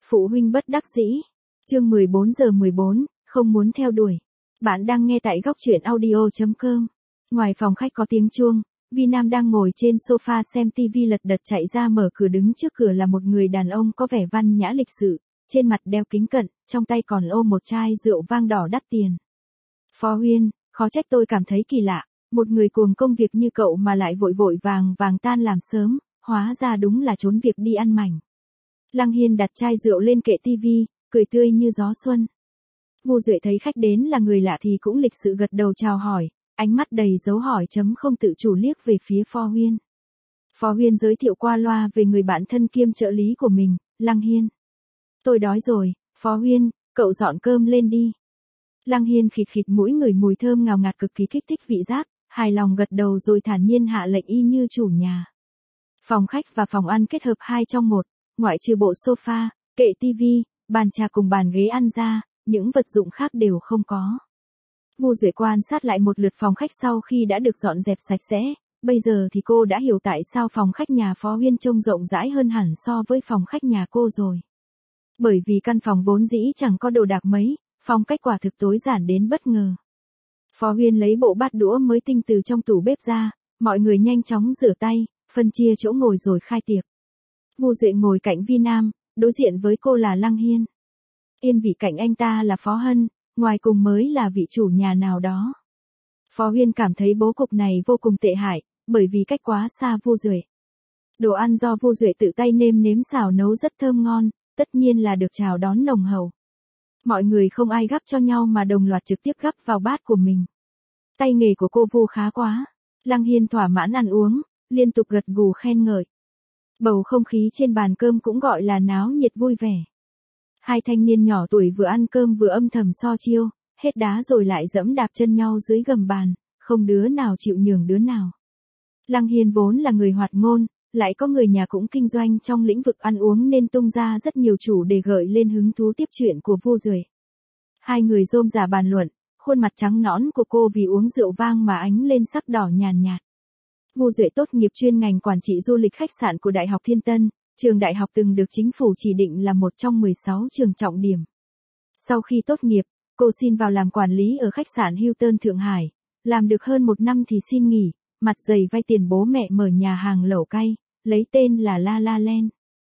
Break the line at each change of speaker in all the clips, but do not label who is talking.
Phụ huynh bất đắc dĩ. Chương 14:14, không muốn theo đuổi. Bạn đang nghe tại góc truyện audio.com. Ngoài phòng khách có tiếng chuông, Vi Nam đang ngồi trên sofa xem TV lật đật chạy ra mở cửa, đứng trước cửa là một người đàn ông có vẻ văn nhã lịch sự, trên mặt đeo kính cận, trong tay còn ôm một chai rượu vang đỏ đắt tiền. Phó Huyên, khó trách tôi cảm thấy kỳ lạ, một người cuồng công việc như cậu mà lại vội vội vàng vàng tan làm sớm, hóa ra đúng là trốn việc đi ăn mảnh. Lăng Hiên đặt chai rượu lên kệ TV, cười tươi như gió xuân. Vu Duệ thấy khách đến là người lạ thì cũng lịch sự gật đầu chào hỏi, ánh mắt đầy dấu hỏi chấm không tự chủ liếc về phía Phó Huyên. Phó Huyên giới thiệu qua loa về người bạn thân kiêm trợ lý của mình, Lăng Hiên. Tôi đói rồi, Phó Huyên, cậu dọn cơm lên đi. Lăng Hiên khịt khịt mũi ngửi mùi thơm ngào ngạt cực kỳ kích thích vị giác, hài lòng gật đầu rồi thản nhiên hạ lệnh y như chủ nhà. Phòng khách và phòng ăn kết hợp 2 trong 1, ngoại trừ bộ sofa, kệ TV, bàn trà cùng bàn ghế ăn ra, những vật dụng khác đều không có. Vu Duệ quan sát lại một lượt phòng khách sau khi đã được dọn dẹp sạch sẽ, bây giờ thì cô đã hiểu tại sao phòng khách nhà Phó Huyên trông rộng rãi hơn hẳn so với phòng khách nhà cô rồi. Bởi vì căn phòng vốn dĩ chẳng có đồ đạc mấy, phong cách quả thực tối giản đến bất ngờ. Phó Huyên lấy bộ bát đũa mới tinh từ trong tủ bếp ra, mọi người nhanh chóng rửa tay, phân chia chỗ ngồi rồi khai tiệc. Vu Duệ ngồi cạnh Vi Nam, đối diện với cô là Lăng Hiên. Yên vị cạnh anh ta là Phó Hân, ngoài cùng mới là vị chủ nhà nào đó. Phó Huyên cảm thấy bố cục này vô cùng tệ hại, bởi vì cách quá xa Vu Duệ. Đồ ăn do Vu Duệ tự tay nêm nếm xào nấu rất thơm ngon, tất nhiên là được chào đón nồng hậu. Mọi người không ai gắp cho nhau mà đồng loạt trực tiếp gắp vào bát của mình. Tay nghề của cô Vu khá quá. Lăng Hiên thỏa mãn ăn uống, liên tục gật gù khen ngợi. Bầu không khí trên bàn cơm cũng gọi là náo nhiệt vui vẻ. Hai thanh niên nhỏ tuổi vừa ăn cơm vừa âm thầm so chiêu, hết đá rồi lại dẫm đạp chân nhau dưới gầm bàn, không đứa nào chịu nhường đứa nào. Lăng Hiên vốn là người hoạt ngôn, lại có người nhà cũng kinh doanh trong lĩnh vực ăn uống nên tung ra rất nhiều chủ đề gợi lên hứng thú tiếp chuyện của Vu Duệ. Hai người rôm rả bàn luận, khuôn mặt trắng nõn của cô vì uống rượu vang mà ánh lên sắc đỏ nhàn nhạt. Vu Duệ tốt nghiệp chuyên ngành quản trị du lịch khách sạn của Đại học Thiên Tân, trường đại học từng được chính phủ chỉ định là một trong 16 trường trọng điểm. Sau khi tốt nghiệp, cô xin vào làm quản lý ở khách sạn Hilton Thượng Hải, làm được hơn 1 năm thì xin nghỉ, mặt dày vay tiền bố mẹ mở nhà hàng lẩu cay, lấy tên là La La Land.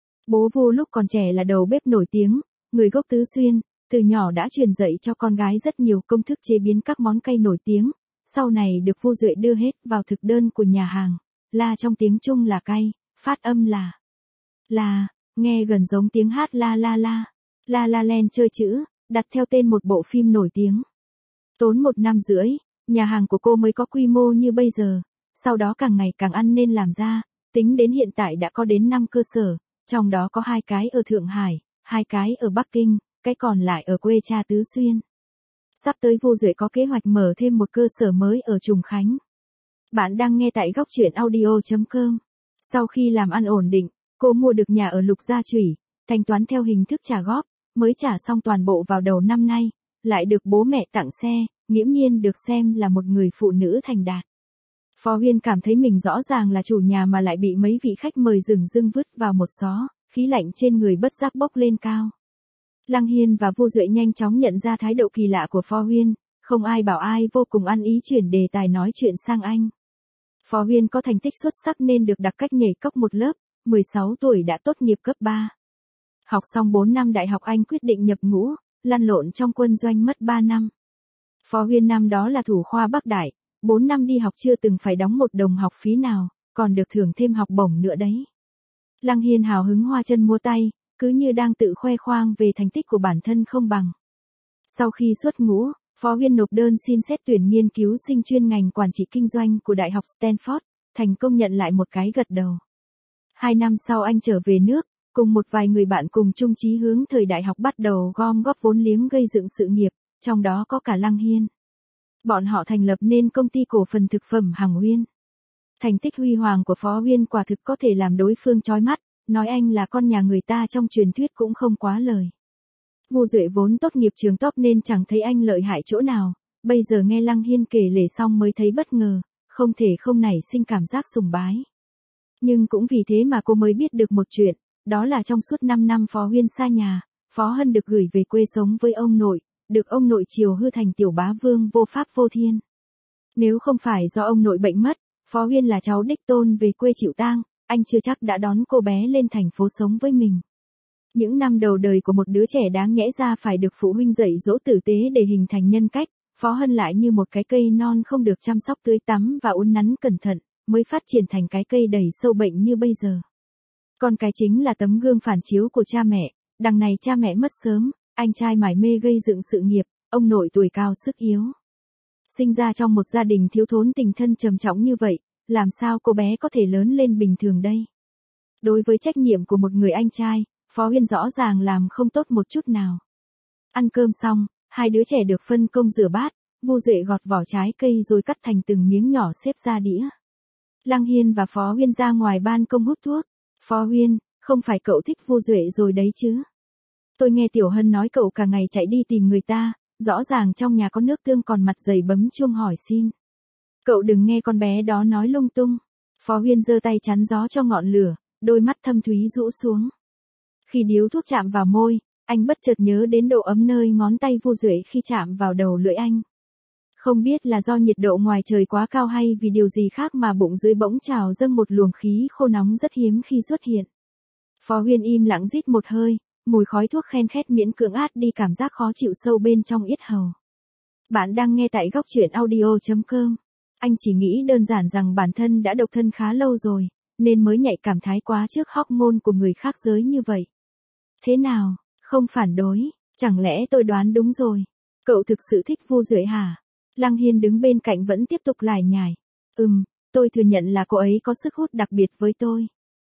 Bố Vu lúc còn trẻ là đầu bếp nổi tiếng, người gốc Tứ Xuyên, từ nhỏ đã truyền dạy cho con gái rất nhiều công thức chế biến các món cay nổi tiếng, sau này được Vu Duệ đưa hết vào thực đơn của nhà hàng. La trong tiếng Trung là cay, phát âm là, nghe gần giống tiếng hát La La La. La La Land chơi chữ, đặt theo tên một bộ phim nổi tiếng. Tốn 1 năm rưỡi, nhà hàng của cô mới có quy mô như bây giờ, sau đó càng ngày càng ăn nên làm ra, tính đến hiện tại đã có đến 5 cơ sở, trong đó có 2 cái ở Thượng Hải, 2 cái ở Bắc Kinh, cái còn lại ở quê cha Tứ Xuyên. Sắp tới Vu Duệ có kế hoạch mở thêm một cơ sở mới ở Trùng Khánh. Bạn đang nghe tại góc truyện audio.com. Sau khi làm ăn ổn định, cô mua được nhà ở Lục Gia Chủy, thanh toán theo hình thức trả góp, mới trả xong toàn bộ vào đầu năm nay, lại được bố mẹ tặng xe, nghiễm nhiên được xem là một người phụ nữ thành đạt. Phó Huyên cảm thấy mình rõ ràng là chủ nhà mà lại bị mấy vị khách mời dửng dưng vứt vào một xó, khí lạnh trên người bất giác bốc lên cao. Lăng Hiên và Vu Duệ nhanh chóng nhận ra thái độ kỳ lạ của Phó Huyên, không ai bảo ai, vô cùng ăn ý chuyển đề tài nói chuyện sang anh. Phó Huyên có thành tích xuất sắc nên được đặc cách nhảy cóc một lớp, 16 tuổi đã tốt nghiệp cấp 3. Học xong 4 năm đại học anh quyết định nhập ngũ, lăn lộn trong quân doanh mất 3 năm. Phó Huyên năm đó là thủ khoa Bắc Đại, 4 năm đi học chưa từng phải đóng 1 đồng học phí nào, còn được thưởng thêm học bổng nữa đấy. Lăng Hiên hào hứng hoa chân múa tay, cứ như đang tự khoe khoang về thành tích của bản thân không bằng. Sau khi xuất ngũ, Phó Huyên nộp đơn xin xét tuyển nghiên cứu sinh chuyên ngành quản trị kinh doanh của Đại học Stanford, thành công nhận lại một cái gật đầu. 2 năm sau anh trở về nước, cùng một vài người bạn cùng chung chí hướng thời đại học bắt đầu gom góp vốn liếng gây dựng sự nghiệp, trong đó có cả Lăng Hiên. Bọn họ thành lập nên công ty cổ phần thực phẩm Hằng Huyên. Thành tích huy hoàng của Phó Huyên quả thực có thể làm đối phương chói mắt, nói anh là con nhà người ta trong truyền thuyết cũng không quá lời. Vu Duệ vốn tốt nghiệp trường top nên chẳng thấy anh lợi hại chỗ nào, bây giờ nghe Lăng Hiên kể lể xong mới thấy bất ngờ, không thể không nảy sinh cảm giác sùng bái. Nhưng cũng vì thế mà cô mới biết được một chuyện, Đó là trong suốt 5 năm Phó Huyên xa nhà, Phó Hân được gửi về quê sống với ông nội, được ông nội chiều hư thành tiểu bá vương vô pháp vô thiên. Nếu không phải do ông nội bệnh mất, Phó Huyên là cháu đích tôn về quê chịu tang, anh chưa chắc đã đón cô bé lên thành phố sống với mình. Những năm đầu đời của một đứa trẻ đáng nhẽ ra phải được phụ huynh dạy dỗ tử tế để hình thành nhân cách, Phó Hân lại như một cái cây non không được chăm sóc tưới tắm và uốn nắn cẩn thận, mới phát triển thành cái cây đầy sâu bệnh như bây giờ. Con cái chính là tấm gương phản chiếu của cha mẹ, đằng này cha mẹ mất sớm, anh trai mải mê gây dựng sự nghiệp, ông nội tuổi cao sức yếu. Sinh ra trong một gia đình thiếu thốn tình thân trầm trọng như vậy, làm sao cô bé có thể lớn lên bình thường đây? Đối với trách nhiệm của một người anh trai, Phó Huyên rõ ràng làm không tốt một chút nào. Ăn cơm xong, hai đứa trẻ được phân công rửa bát, Vu Duệ gọt vỏ trái cây rồi cắt thành từng miếng nhỏ xếp ra đĩa. Lăng Hiên và Phó Huyên ra ngoài ban công hút thuốc. Phó Huyên, không phải cậu thích Vu Duệ rồi đấy chứ? Tôi nghe Tiểu Hân nói cậu cả ngày chạy đi tìm người ta, rõ ràng trong nhà có nước tương còn mặt dày bấm chuông hỏi xin. Cậu đừng nghe con bé đó nói lung tung. Phó Huyên giơ tay chắn gió cho ngọn lửa, đôi mắt thâm thúy rũ xuống. Khi điếu thuốc chạm vào môi, anh bất chợt nhớ đến độ ấm nơi ngón tay Vu Duệ khi chạm vào đầu lưỡi anh. Không biết là do nhiệt độ ngoài trời quá cao hay vì điều gì khác mà bụng dưới bỗng trào dâng một luồng khí khô nóng rất hiếm khi xuất hiện. Phó Huyên im lặng rít một hơi, mùi khói thuốc khen khét miễn cưỡng át đi cảm giác khó chịu sâu bên trong yết hầu. Bạn đang nghe tại góc truyện audio.com. Anh chỉ nghĩ đơn giản rằng bản thân đã độc thân khá lâu rồi, nên mới nhạy cảm thái quá trước hormone của người khác giới như vậy. Thế nào, không phản đối, chẳng lẽ tôi đoán đúng rồi? Cậu thực sự thích Vu Duệ hả? Lăng Hiên đứng bên cạnh vẫn tiếp tục lải nhải. Tôi thừa nhận là cô ấy có sức hút đặc biệt với tôi.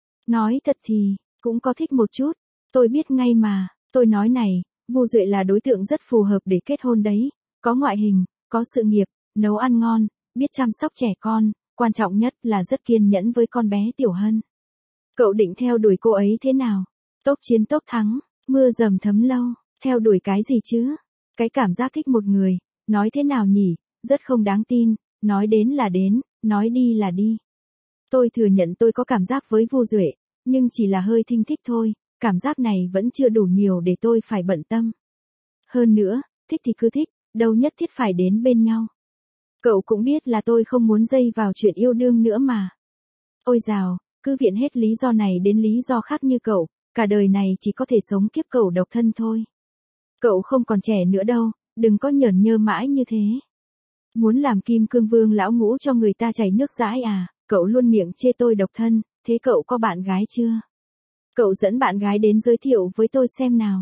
Nói thật thì, cũng có thích một chút. Tôi biết ngay mà, tôi nói này, Vu Duệ là đối tượng rất phù hợp để kết hôn đấy. Có ngoại hình, có sự nghiệp, nấu ăn ngon, biết chăm sóc trẻ con, quan trọng nhất là rất kiên nhẫn với con bé Tiểu Hân. Cậu định theo đuổi cô ấy thế nào? Tốc chiến tốc thắng, mưa dầm thấm lâu, theo đuổi cái gì chứ? Cái cảm giác thích một người, nói thế nào nhỉ, rất không đáng tin, nói đến là đến, nói đi là đi. Tôi thừa nhận tôi có cảm giác với Vu Duệ, nhưng chỉ là hơi thinh thích thôi, cảm giác này vẫn chưa đủ nhiều để tôi phải bận tâm. Hơn nữa, thích thì cứ thích, đâu nhất thiết phải đến bên nhau. Cậu cũng biết là tôi không muốn dây vào chuyện yêu đương nữa mà. Ôi dào, cứ viện hết lý do này đến lý do khác như cậu, cả đời này chỉ có thể sống kiếp cậu độc thân thôi. Cậu không còn trẻ nữa đâu, đừng có nhởn nhơ mãi như thế. Muốn làm kim cương vương lão ngũ cho người ta chảy nước dãi à, cậu luôn miệng chê tôi độc thân, thế cậu có bạn gái chưa? Cậu dẫn bạn gái đến giới thiệu với tôi xem nào.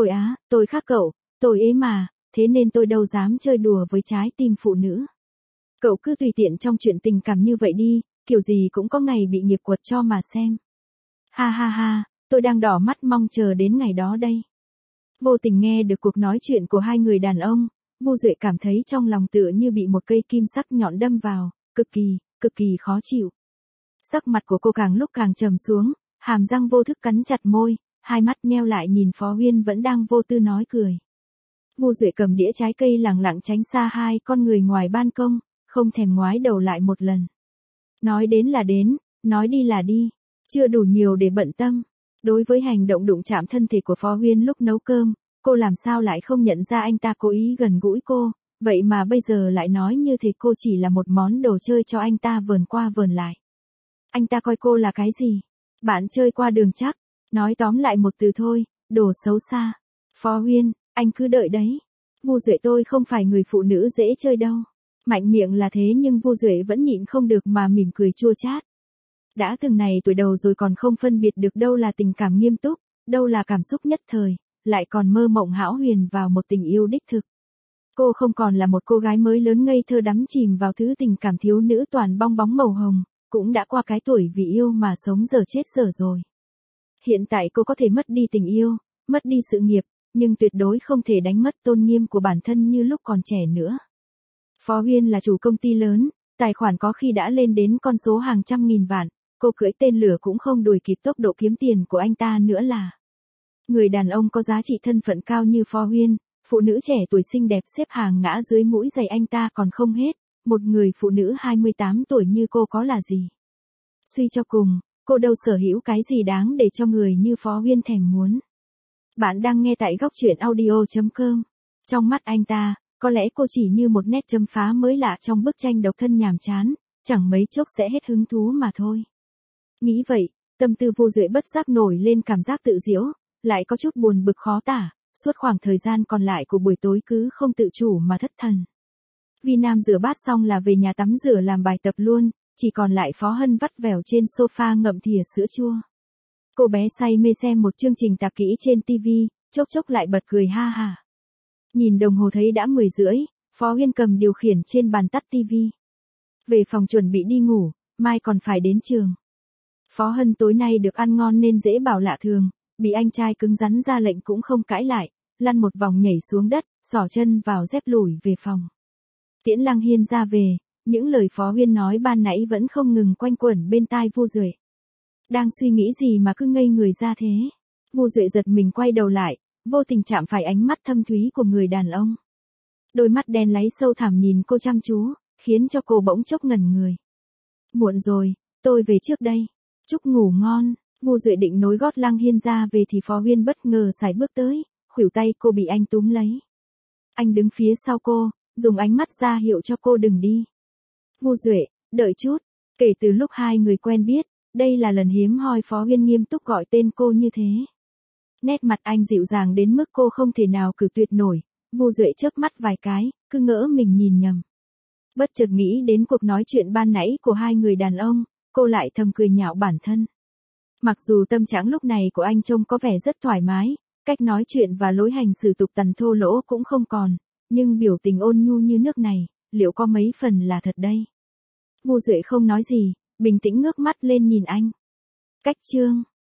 Tôi khác cậu, tôi ế mà, thế nên tôi đâu dám chơi đùa với trái tim phụ nữ. Cậu cứ tùy tiện trong chuyện tình cảm như vậy đi, kiểu gì cũng có ngày bị nghiệp quật cho mà xem. Ha ha ha, tôi đang đỏ mắt mong chờ đến ngày đó đây. Vô tình nghe được cuộc nói chuyện của hai người đàn ông, Vu Duệ cảm thấy trong lòng tựa như bị một cây kim sắc nhọn đâm vào, cực kỳ khó chịu. Sắc mặt của cô càng lúc càng trầm xuống, hàm răng vô thức cắn chặt môi, hai mắt nheo lại nhìn Phó Huyên vẫn đang vô tư nói cười. Vu Duệ cầm đĩa trái cây lẳng lặng tránh xa hai con người ngoài ban công, không thèm ngoái đầu lại một lần. Nói đến là đến, nói đi là đi, chưa đủ nhiều để bận tâm. Đối với hành động đụng chạm thân thể của Phó Huyên lúc nấu cơm, cô làm sao lại không nhận ra anh ta cố ý gần gũi cô, vậy mà bây giờ lại nói như thể cô chỉ là một món đồ chơi cho anh ta vờn qua vờn lại. Anh ta coi cô là cái gì? Bạn chơi qua đường chắc, nói tóm lại một từ thôi, đồ xấu xa. Phó Huyên, anh cứ đợi đấy. Vu Duệ tôi không phải người phụ nữ dễ chơi đâu. Mạnh miệng là thế nhưng Vu Duệ vẫn nhịn không được mà mỉm cười chua chát. Đã từng này tuổi đầu rồi còn không phân biệt được đâu là tình cảm nghiêm túc, đâu là cảm xúc nhất thời, lại còn mơ mộng hão huyền vào một tình yêu đích thực. Cô không còn là một cô gái mới lớn ngây thơ đắm chìm vào thứ tình cảm thiếu nữ toàn bong bóng màu hồng, cũng đã qua cái tuổi vì yêu mà sống dở chết dở rồi. Hiện tại cô có thể mất đi tình yêu, mất đi sự nghiệp, nhưng tuyệt đối không thể đánh mất tôn nghiêm của bản thân như lúc còn trẻ nữa. Phó Huyên là chủ công ty lớn, tài khoản có khi đã lên đến con số hàng trăm nghìn vạn, cô cưỡi tên lửa cũng không đuổi kịp tốc độ kiếm tiền của anh ta nữa là. Người đàn ông có giá trị thân phận cao như Phó Huyên, phụ nữ trẻ tuổi xinh đẹp xếp hàng ngã dưới mũi giày anh ta còn không hết, một người phụ nữ 28 tuổi như cô có là gì. Suy cho cùng, Cô đâu sở hữu cái gì đáng để cho người như Phó Huyên thèm muốn. Bạn đang nghe tại góc truyện audio.com. Trong mắt anh ta, có lẽ cô chỉ như một nét chấm phá mới lạ trong bức tranh độc thân nhàm chán, chẳng mấy chốc sẽ hết hứng thú mà thôi. Nghĩ vậy, tâm tư Vu Duệ bất giác nổi lên cảm giác tự giễu, lại có chút buồn bực khó tả, suốt khoảng thời gian còn lại của buổi tối cứ không tự chủ mà thất thần. Vi Nam rửa bát xong là về nhà tắm rửa làm bài tập luôn, chỉ còn lại Phó Hân vắt vẻo trên sofa ngậm thìa sữa chua. Cô bé say mê xem một chương trình tạp kỹ trên TV, chốc chốc lại bật cười ha ha. Nhìn đồng hồ thấy đã 10:30, Phó Huyên cầm điều khiển trên bàn tắt TV. Về phòng chuẩn bị đi ngủ, mai còn phải đến trường. Phó Hân tối nay được ăn ngon nên dễ bảo lạ thường, bị anh trai cứng rắn ra lệnh cũng không cãi lại, lăn một vòng nhảy xuống đất, xỏ chân vào dép lủi về phòng. Tiễn Lăng Hiên ra về, những lời Phó Huyên nói ban nãy vẫn không ngừng quanh quẩn bên tai Vu Duệ. Đang suy nghĩ gì mà cứ ngây người ra thế? Vu Duệ giật mình quay đầu lại, vô tình chạm phải ánh mắt thâm thúy của người đàn ông. Đôi mắt đen láy sâu thẳm nhìn cô chăm chú, khiến cho cô bỗng chốc ngẩn người. Muộn rồi, tôi về trước đây. Chúc ngủ ngon. Vu Duệ định nối gót Lăng Hiên ra về thì Phó Huyên bất ngờ sải bước tới, khuỷu tay cô bị anh túm lấy. Anh đứng phía sau cô, dùng ánh mắt ra hiệu cho cô đừng đi. Vu Duệ, đợi chút. Kể từ lúc hai người quen biết, đây là lần hiếm hoi Phó Huyên nghiêm túc gọi tên cô như thế. Nét mặt anh dịu dàng đến mức cô không thể nào cự tuyệt nổi. Vu Duệ chớp mắt vài cái, cứ ngỡ mình nhìn nhầm. Bất chợt nghĩ đến cuộc nói chuyện ban nãy của hai người đàn ông, cô lại thầm cười nhạo bản thân. Mặc dù tâm trạng lúc này của anh trông có vẻ rất thoải mái, cách nói chuyện và lối hành xử tục tằn thô lỗ cũng không còn, nhưng biểu tình ôn nhu như nước này, liệu có mấy phần là thật đây? Vu Duệ không nói gì, bình tĩnh ngước mắt lên nhìn anh. Cách chương